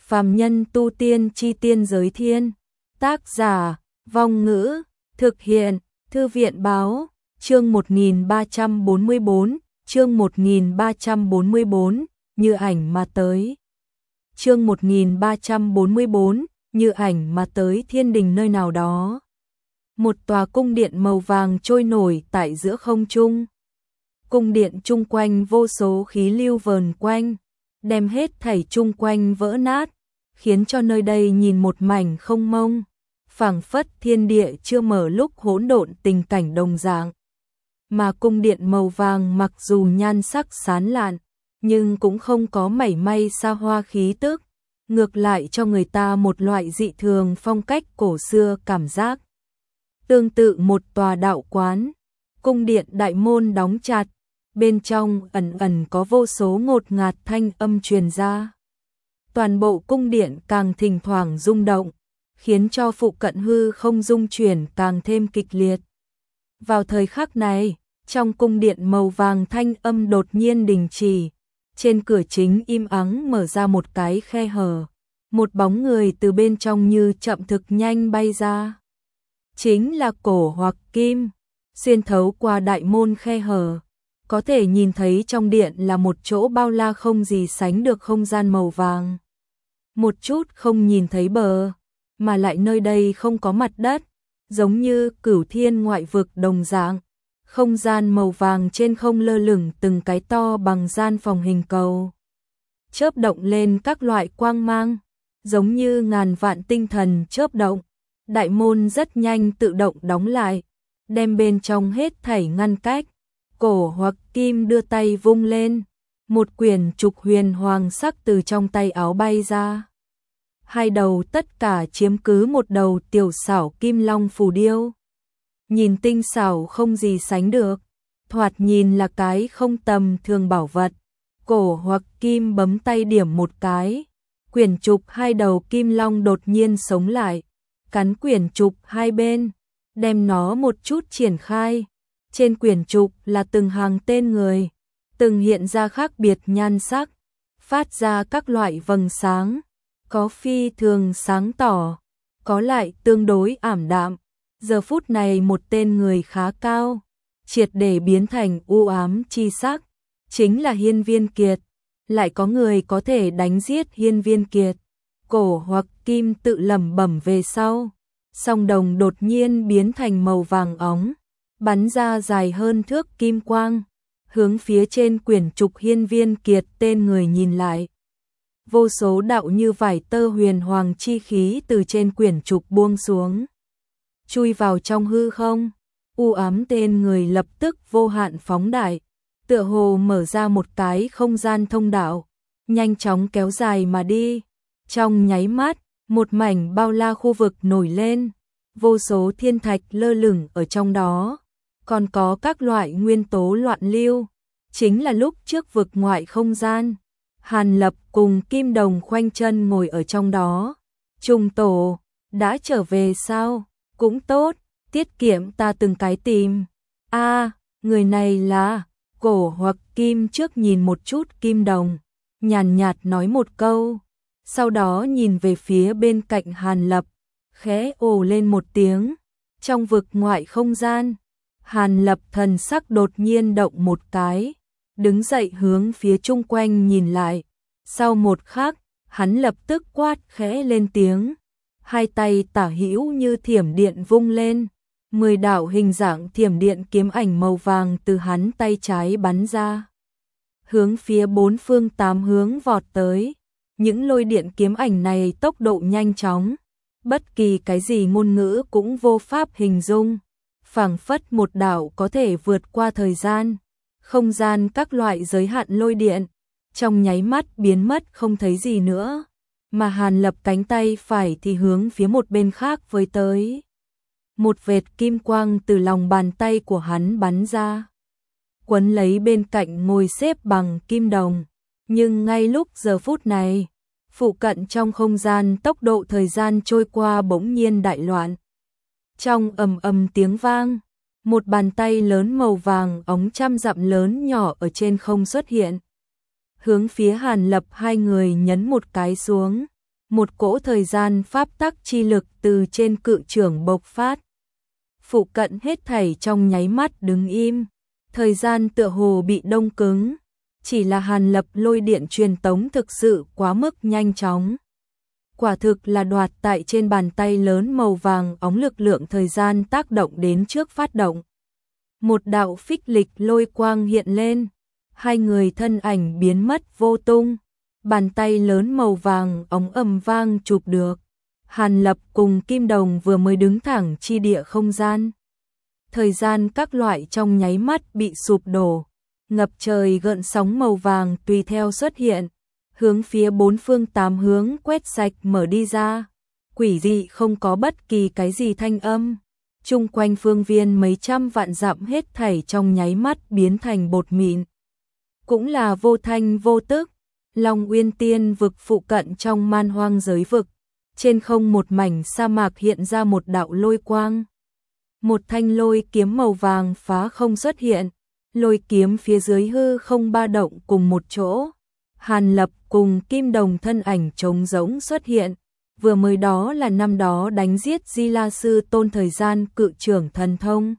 Phàm nhân tu tiên chi tiên giới thiên. Tác giả, Vong Ngữ, thực hiện, Thư viện báo, chương 1344, chương 1344, như ảnh mà tới. Chương 1344, như ảnh mà tới thiên đình nơi nào đó. Một tòa cung điện màu vàng trôi nổi tại giữa không trung. Cung điện chung quanh vô số khí lưu vờn quanh, đem hết thảy chung quanh vỡ nát, khiến cho nơi đây nhìn một mảnh không mông, phảng phất thiên địa chưa mở lúc hỗn độn tình cảnh đồng dạng. Mà cung điện màu vàng mặc dù nhan sắc sán lạn, nhưng cũng không có mảy may xa hoa khí tức, ngược lại cho người ta một loại dị thường phong cách cổ xưa cảm giác. Tương tự một tòa đạo quán, cung điện đại môn đóng chặt, bên trong ẩn ẩn có vô số ngột ngạt thanh âm truyền ra. Toàn bộ cung điện càng thỉnh thoảng rung động, khiến cho phụ cận hư không rung chuyển càng thêm kịch liệt. Vào thời khắc này, trong cung điện màu vàng thanh âm đột nhiên đình chỉ, trên cửa chính im ắng mở ra một cái khe hở, một bóng người từ bên trong như chậm thực nhanh bay ra. Chính là Cổ Hoặc Kim, xuyên thấu qua đại môn khe hở, có thể nhìn thấy trong điện là một chỗ bao la không gì sánh được không gian màu vàng. Một chút không nhìn thấy bờ, mà lại nơi đây không có mặt đất, giống như cửu thiên ngoại vực đồng dạng. Không gian màu vàng trên không lơ lửng từng cái to bằng gian phòng hình cầu. Chớp động lên các loại quang mang, giống như ngàn vạn tinh thần chớp động. Đại môn rất nhanh tự động đóng lại, đem bên trong hết thảy ngăn cách. Cổ Hoặc Kim đưa tay vung lên, một quyển trục huyền hoàng sắc từ trong tay áo bay ra. Hai đầu tất cả chiếm cứ một đầu tiểu xảo kim long phù điêu. Nhìn tinh xảo không gì sánh được, thoạt nhìn là cái không tầm thường bảo vật. Cổ Hoặc Kim bấm tay điểm một cái, quyển trục hai đầu kim long đột nhiên sống lại, cắn quyển trục hai bên, đem nó một chút triển khai. Trên quyển trục là từng hàng tên người, từng hiện ra khác biệt nhan sắc, phát ra các loại vầng sáng, có phi thường sáng tỏ, có lại tương đối ảm đạm. Giờ phút này một tên người khá cao, triệt để biến thành u ám chi sắc, chính là Hiên Viên Kiệt. Lại có người có thể đánh giết Hiên Viên Kiệt. Cổ Hoặc Kim tự lẩm bẩm về sau, song đồng đột nhiên biến thành màu vàng óng, bắn ra dài hơn thước kim quang, hướng phía trên quyển trục Hiên Viên Kiệt tên người nhìn lại. Vô số đạo như vải tơ huyền hoàng chi khí từ trên quyển trục buông xuống, chui vào trong hư không. U ám tên người lập tức vô hạn phóng đại, tựa hồ mở ra một cái không gian thông đạo, nhanh chóng kéo dài mà đi. Trong nháy mắt, một mảnh bao la khu vực nổi lên, vô số thiên thạch lơ lửng ở trong đó, còn có các loại nguyên tố loạn lưu, chính là lúc trước vực ngoại không gian. Hàn Lập cùng Kim Đồng khoanh chân ngồi ở trong đó. Trùng tổ, đã trở về sao? Cũng tốt, tiết kiệm ta từng cái tìm. Người này là... Cổ Hoặc Kim trước nhìn một chút Kim Đồng, nhàn nhạt nói một câu, sau đó nhìn về phía bên cạnh Hàn Lập, khẽ ồ lên một tiếng. Trong vực ngoại không gian, Hàn Lập thần sắc đột nhiên động một cái, đứng dậy hướng phía chung quanh nhìn lại. Sau một khắc, hắn lập tức quát khẽ lên tiếng, hai tay tả hữu như thiểm điện vung lên, 10 đạo hình dạng thiểm điện kiếm ảnh màu vàng từ hắn tay trái bắn ra, hướng phía bốn phương tám hướng vọt tới. Những lôi điện kiếm ảnh này tốc độ nhanh chóng, bất kỳ cái gì ngôn ngữ cũng vô pháp hình dung, phảng phất một đạo có thể vượt qua thời gian, không gian các loại giới hạn lôi điện, trong nháy mắt biến mất không thấy gì nữa. Mà Hàn Lập cánh tay phải thì hướng phía một bên khác với tới. Một vệt kim quang từ lòng bàn tay của hắn bắn ra, quấn lấy bên cạnh ngồi xếp bằng Kim Đồng. Nhưng ngay lúc giờ phút này, phụ cận trong không gian tốc độ thời gian trôi qua bỗng nhiên đại loạn. Trong ầm ầm tiếng vang, một bàn tay lớn màu vàng óng trăm dặm lớn nhỏ ở trên không xuất hiện, hướng phía Hàn Lập hai người nhấn một cái xuống. một cỗ thời gian pháp tắc chi lực từ trên cự chưởng bộc phát. Phụ cận hết thảy trong nháy mắt đứng im, thời gian tựa hồ bị đông cứng, chỉ là Hàn Lập lôi điện truyền tống thực sự quá mức nhanh chóng. Quả thực là đoạt tại trên bàn tay lớn màu vàng óng, lực lượng thời gian tác động đến trước phát động. Một đạo phích lịch lôi quang hiện lên, hai người thân ảnh biến mất vô tung, bàn tay lớn màu vàng óng ầm vang chụp được. Hàn Lập cùng Kim Đồng vừa mới đứng thẳng chi địa không gian. Thời gian các loại trong nháy mắt bị sụp đổ, ngập trời gợn sóng màu vàng tùy theo xuất hiện, hướng phía bốn phương tám hướng quét sạch mở đi ra. Quỷ dị không có bất kỳ cái gì thanh âm. Chung quanh phương viên mấy trăm vạn dặm hết thảy trong nháy mắt biến thành bột mịn. Cũng là vô thanh vô tức, Long Uyên Tiên vực phụ cận trong man hoang giới vực. Trên không một mảnh sa mạc hiện ra một đạo lôi quang. Một thanh lôi kiếm màu vàng phá không xuất hiện, lôi kiếm phía dưới hư không ba động cùng một chỗ. Hàn Lập cùng Kim Đồng thân ảnh trống rỗng xuất hiện, vừa mới đó là năm đó đánh giết Di La Sư Tôn thời gian cự trưởng thần thông.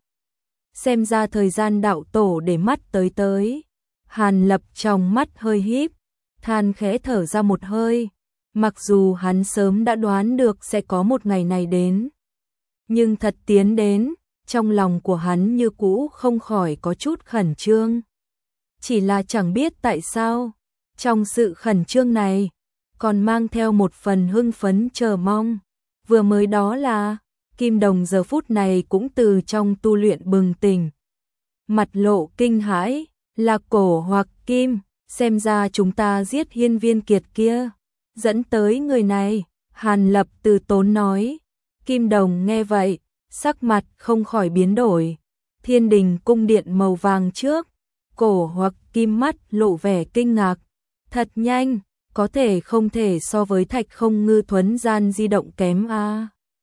Xem ra thời gian đạo tổ để mắt tới. Hàn Lập trong mắt hơi híp, than khẽ thở ra một hơi. Mặc dù hắn sớm đã đoán được sẽ có một ngày này đến, nhưng thật tiến đến, trong lòng của hắn như cũ không khỏi có chút khẩn trương. Chỉ là chẳng biết tại sao, trong sự khẩn trương này, còn mang theo một phần hưng phấn chờ mong. Vừa mới đó là, Kim Đồng giờ phút này cũng từ trong tu luyện bừng tỉnh. Mặt lộ kinh hãi, là Cổ hoặc Kim, xem ra chúng ta giết hiên viên kiệt kia, dẫn tới người này. Hàn Lập từ tốn nói. Kim Đồng nghe vậy, sắc mặt không khỏi biến đổi. Thiên Đình cung điện màu vàng trước, Cổ hoặc Kim mắt lộ vẻ kinh ngạc. Thật nhanh, có thể không thể so với Thạch Không Ngư thuấn gian di động kém a.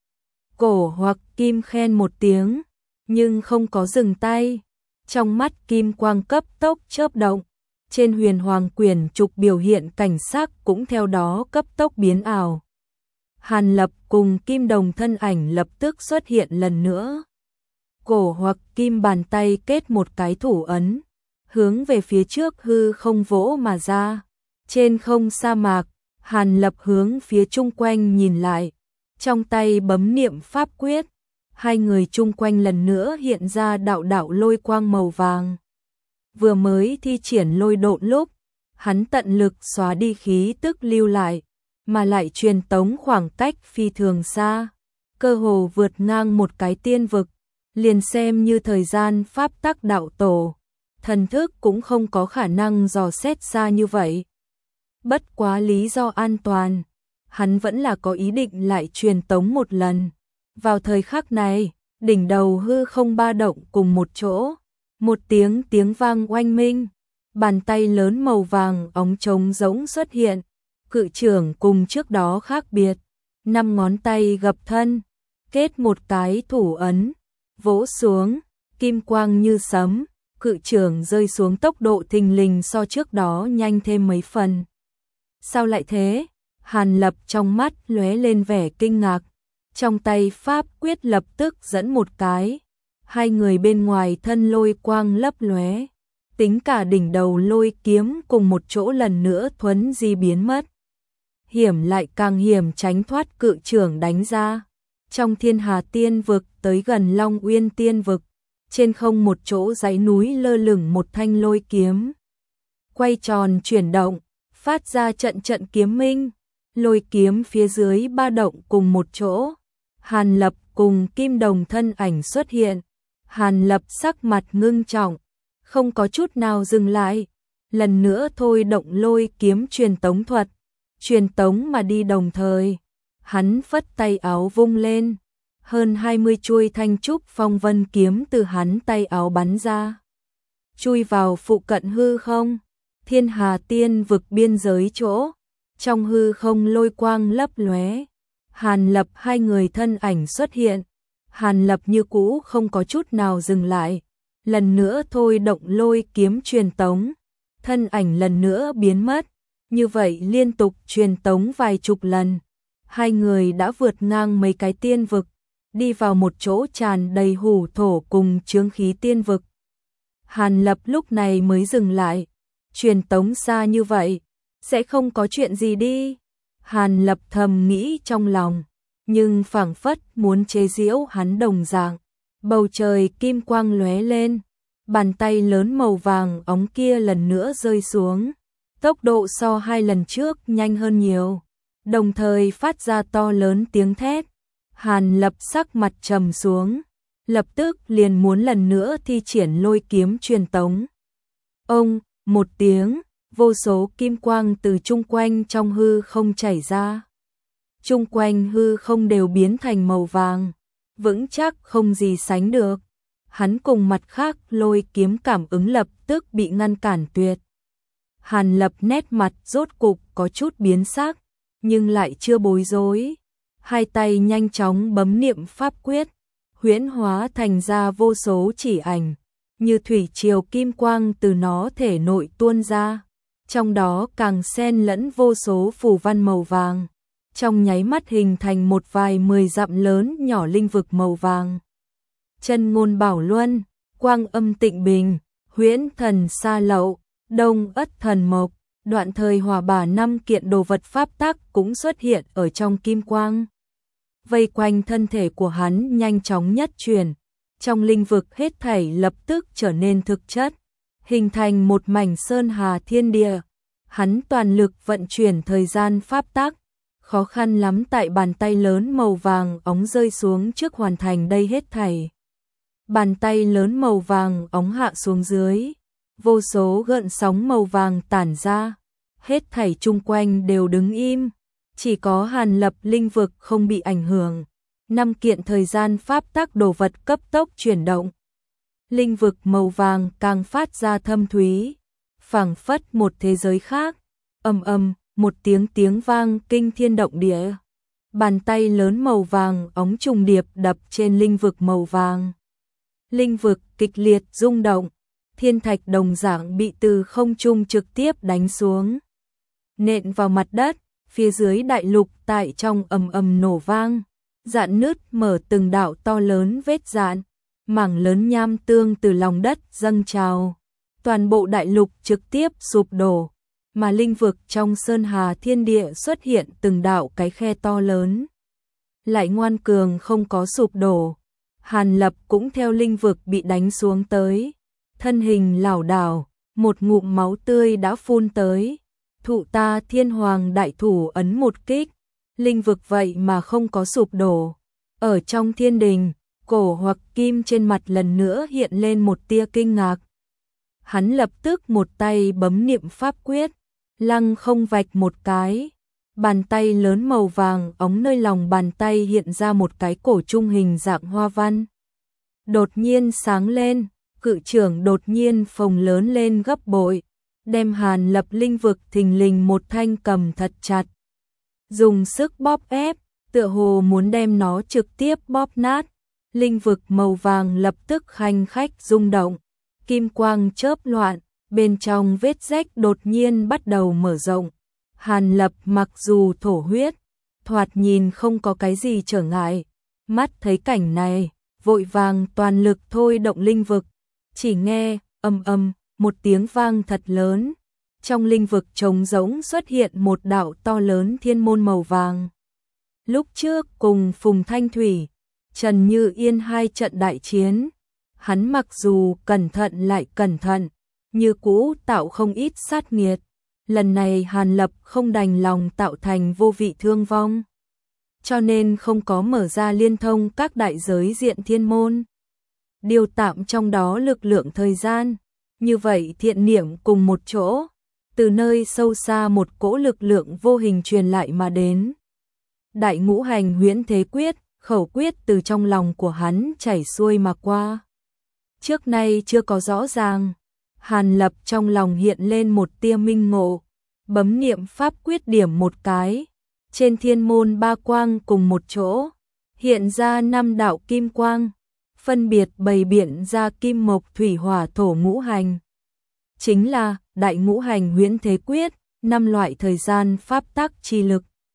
Cổ hoặc Kim khen một tiếng, nhưng không có dừng tay. Trong mắt kim quang cấp tốc chớp động, trên huyền hoàng quyển trục biểu hiện cảnh sắc cũng theo đó cấp tốc biến ảo. Hàn Lập cùng Kim Đồng thân ảnh lập tức xuất hiện lần nữa. Cổ hoặc Kim bàn tay kết một cái thủ ấn, hướng về phía trước hư không vỗ mà ra. Trên không sa mạc, Hàn Lập hướng phía chung quanh nhìn lại, trong tay bấm niệm pháp quyết. Hai người chung quanh lần nữa hiện ra đạo đạo lôi quang màu vàng. Vừa mới thi triển lôi độn lúc, hắn tận lực xóa đi khí tức lưu lại, mà lại truyền tống khoảng cách phi thường xa, cơ hồ vượt ngang một cái tiên vực, liền xem như thời gian pháp tắc đạo tổ, thần thức cũng không có khả năng dò xét xa như vậy. Bất quá lý do an toàn, hắn vẫn là có ý định lại truyền tống một lần. Vào thời khắc này, đỉnh đầu hư không ba động cùng một chỗ, một tiếng vang oanh minh, bàn tay lớn màu vàng óng trống rỗng xuất hiện, cự trưởng cùng trước đó khác biệt, 5 ngón tay gập thân, kết một cái thủ ấn, vỗ xuống, kim quang như sấm, cự trưởng rơi xuống tốc độ thình lình so trước đó nhanh thêm mấy phần. Sao lại thế? Hàn Lập trong mắt lóe lên vẻ kinh ngạc. Trong tay pháp quyết lập tức dẫn một cái, hai người bên ngoài thân lôi quang lấp lóe, tính cả đỉnh đầu lôi kiếm cùng một chỗ lần nữa thuấn di biến mất. Hiểm lại càng hiểm tránh thoát cự trưởng đánh ra. Trong Thiên Hà Tiên vực tới gần Long Uyên Tiên vực, trên không một chỗ dãy núi lơ lửng một thanh lôi kiếm. Quay tròn chuyển động, phát ra trận trận kiếm minh, lôi kiếm phía dưới ba động cùng một chỗ. Hàn Lập cùng Kim Đồng thân ảnh xuất hiện. Hàn Lập sắc mặt ngưng trọng, không có chút nào dừng lại, lần nữa thôi động lôi kiếm truyền tống thuật, truyền tống mà đi đồng thời. Hắn phất tay áo vung lên, hơn 20 chuôi thanh trúc phong vân kiếm từ hắn tay áo bắn ra, chui vào phụ cận hư không, Thiên Hà Tiên vực biên giới chỗ, trong hư không lôi quang lấp lóe. Hàn Lập hai người thân ảnh xuất hiện, Hàn Lập như cũ không có chút nào dừng lại, lần nữa thôi động lôi kiếm truyền tống, thân ảnh lần nữa biến mất, như vậy liên tục truyền tống vài chục lần, Hai người đã vượt ngang mấy cái tiên vực, đi vào một chỗ tràn đầy hủ thổ cùng chướng khí tiên vực. Hàn Lập lúc này mới dừng lại, truyền tống xa như vậy, sẽ không có chuyện gì đi. Hàn Lập thầm nghĩ trong lòng, nhưng phảng phất muốn chế giễu hắn đồng dạng. Bầu trời kim quang lóe lên, bàn tay lớn màu vàng óng kia lần nữa rơi xuống. Tốc độ so hai lần trước nhanh hơn nhiều, đồng thời phát ra to lớn tiếng thét. Hàn Lập sắc mặt trầm xuống, lập tức liền muốn lần nữa thi triển lôi kiếm truyền tống. Ông, một tiếng, vô số kim quang từ chung quanh trong hư không chảy ra. Chung quanh hư không đều biến thành màu vàng, vững chắc không gì sánh được. Hắn cùng mặt khác lôi kiếm cảm ứng lập tức bị ngăn cản tuyệt. Hàn Lập nét mặt rốt cục có chút biến sắc, nhưng lại chưa bối rối. Hai tay nhanh chóng bấm niệm pháp quyết, huyễn hóa thành ra vô số chỉ ảnh, như thủy triều kim quang từ nó thể nội tuôn ra. Trong đó càng xen lẫn vô số phù văn màu vàng, trong nháy mắt hình thành một vài 10 dặm lớn nhỏ linh vực màu vàng. Chân ngôn bảo luân, quang âm tịnh bình, huyễn thần sa lậu, đông ất thần mộc, đoạn thời hỏa bả 5 kiện đồ vật pháp tắc cũng xuất hiện ở trong kim quang. Vây quanh thân thể của hắn nhanh chóng nhất chuyển, trong linh vực hết thảy lập tức trở nên thực chất, hình thành một mảnh sơn hà thiên địa. Hắn toàn lực vận chuyển thời gian pháp tắc, khó khăn lắm tại bàn tay lớn màu vàng óng rơi xuống trước hoàn thành đây hết thảy. Bàn tay lớn màu vàng óng hạ xuống dưới, vô số gợn sóng màu vàng tản ra, hết thảy chung quanh đều đứng im, chỉ có Hàn Lập linh vực không bị ảnh hưởng. 5 kiện thời gian pháp tắc đồ vật cấp tốc chuyển động. Linh vực màu vàng càng phát ra thâm thúy, phảng phất một thế giới khác. Ầm ầm, một tiếng vang kinh thiên động địa. Bàn tay lớn màu vàng óng trùng điệp đập trên linh vực màu vàng. Linh vực kịch liệt rung động, thiên thạch đồng dạng bị từ không trung trực tiếp đánh xuống, nện vào mặt đất. Phía dưới đại lục tại trong ầm ầm nổ vang, rạn nứt mở từng đạo to lớn vết rạn, mảng lớn nham tương từ lòng đất dâng trào. Toàn bộ đại lục trực tiếp sụp đổ, mà linh vực trong sơn hà thiên địa xuất hiện từng đạo cái khe to lớn. Lại ngoan cường không có sụp đổ. Hàn Lập cũng theo linh vực bị đánh xuống tới, thân hình lảo đảo, một ngụm máu tươi đã phun tới. Thụ ta thiên hoàng đại thủ ấn một kích, linh vực vậy mà không có sụp đổ. Ở trong thiên đình, cổ hoặc kim trên mặt lần nữa hiện lên một tia kinh ngạc. Hắn lập tức một tay bấm niệm pháp quyết, lăng không vạch một cái. Bàn tay lớn màu vàng óng nơi lòng bàn tay hiện ra một cái cổ trung hình dạng hoa văn. Đột nhiên sáng lên, cự trưởng đột nhiên phồng lớn lên gấp bội, đem Hàn Lập linh vực thình lình một thanh cầm thật chặt. Dùng sức bóp ép, tựa hồ muốn đem nó trực tiếp bóp nát. Linh vực màu vàng lập tức khanh khách rung động, kim quang chớp loạn, bên trong vết rách đột nhiên bắt đầu mở rộng. Hàn Lập mặc dù thổ huyết, thoạt nhìn không có cái gì trở ngại, mắt thấy cảnh này, vội vàng toàn lực thôi động linh vực. Chỉ nghe ầm ầm một tiếng vang thật lớn, trong linh vực trống rỗng xuất hiện một đạo to lớn thiên môn màu vàng. Lúc trước cùng Phùng Thanh Thủy, Trần Như Yên hai trận đại chiến, hắn mặc dù cẩn thận lại cẩn thận, như cũ tạo không ít sát nghiệt. Lần này Hàn Lập không đành lòng tạo thành vô vị thương vong, cho nên không có mở ra liên thông các đại giới diện thiên môn, điều tạm trong đó lực lượng thời gian. Như vậy thiện niệm cùng một chỗ, từ nơi sâu xa một cỗ lực lượng vô hình truyền lại mà đến. Đại ngũ hành huyễn thế quyết, khẩu quyết từ trong lòng của hắn chảy xuôi mà qua. Trước nay chưa có rõ ràng, Hàn Lập trong lòng hiện lên một tia minh ngộ, bấm niệm pháp quyết điểm một cái, trên thiên môn ba quang cùng một chỗ, hiện ra 5 đạo kim quang, phân biệt bày biện ra kim mộc thủy hỏa thổ ngũ hành. Chính là đại ngũ hành huyễn thế quyết, 5 loại thời gian pháp tắc chi lực.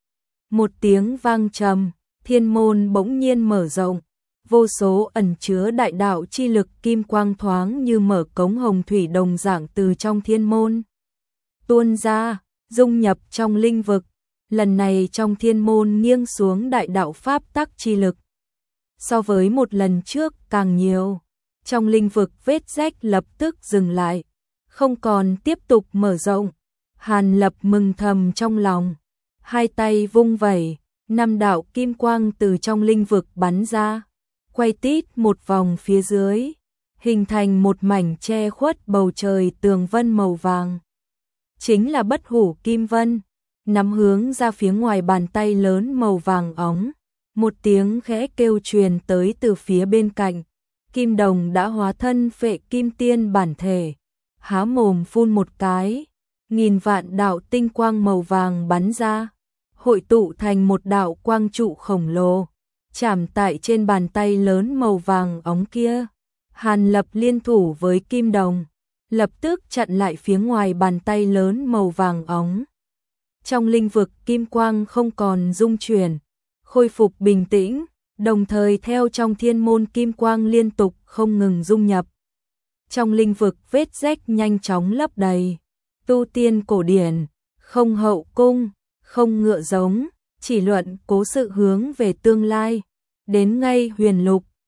Một tiếng vang trầm, thiên môn bỗng nhiên mở rộng, vô số ẩn chứa đại đạo chi lực kim quang thoáng như mở cống hồng thủy đồng dạng từ trong thiên môn tuôn ra, dung nhập trong linh vực. Lần này trong thiên môn nghiêng xuống đại đạo pháp tắc chi lực. So với một lần trước càng nhiều, trong linh vực vết rách lập tức dừng lại, không còn tiếp tục mở rộng. Hàn Lập mừng thầm trong lòng, hai tay vung vẩy, 5 đạo kim quang từ trong linh vực bắn ra, quay tít một vòng phía dưới, hình thành một mảnh che khuất bầu trời tường vân màu vàng. Chính là Bất Hủ Kim Vân, nắm hướng ra phía ngoài bàn tay lớn màu vàng óng. Một tiếng khẽ kêu truyền tới từ phía bên cạnh, Kim Đồng đã hóa thân Phệ Kim Tiên bản thể, há mồm phun một cái, 1000 vạn đạo tinh quang màu vàng bắn ra, hội tụ thành một đạo quang trụ khổng lồ, chạm tại trên bàn tay lớn màu vàng óng kia. Hàn Lập liên thủ với Kim Đồng, lập tức chặn lại phía ngoài bàn tay lớn màu vàng óng. Trong linh vực kim quang không còn rung chuyển, khôi phục bình tĩnh, đồng thời theo trong thiên môn kim quang liên tục không ngừng dung nhập. Trong linh vực vết rách nhanh chóng lấp đầy, tu tiên cổ điển, không hậu cung, không ngựa giống, chỉ luận cố sự hướng về tương lai, đến ngay huyền lục,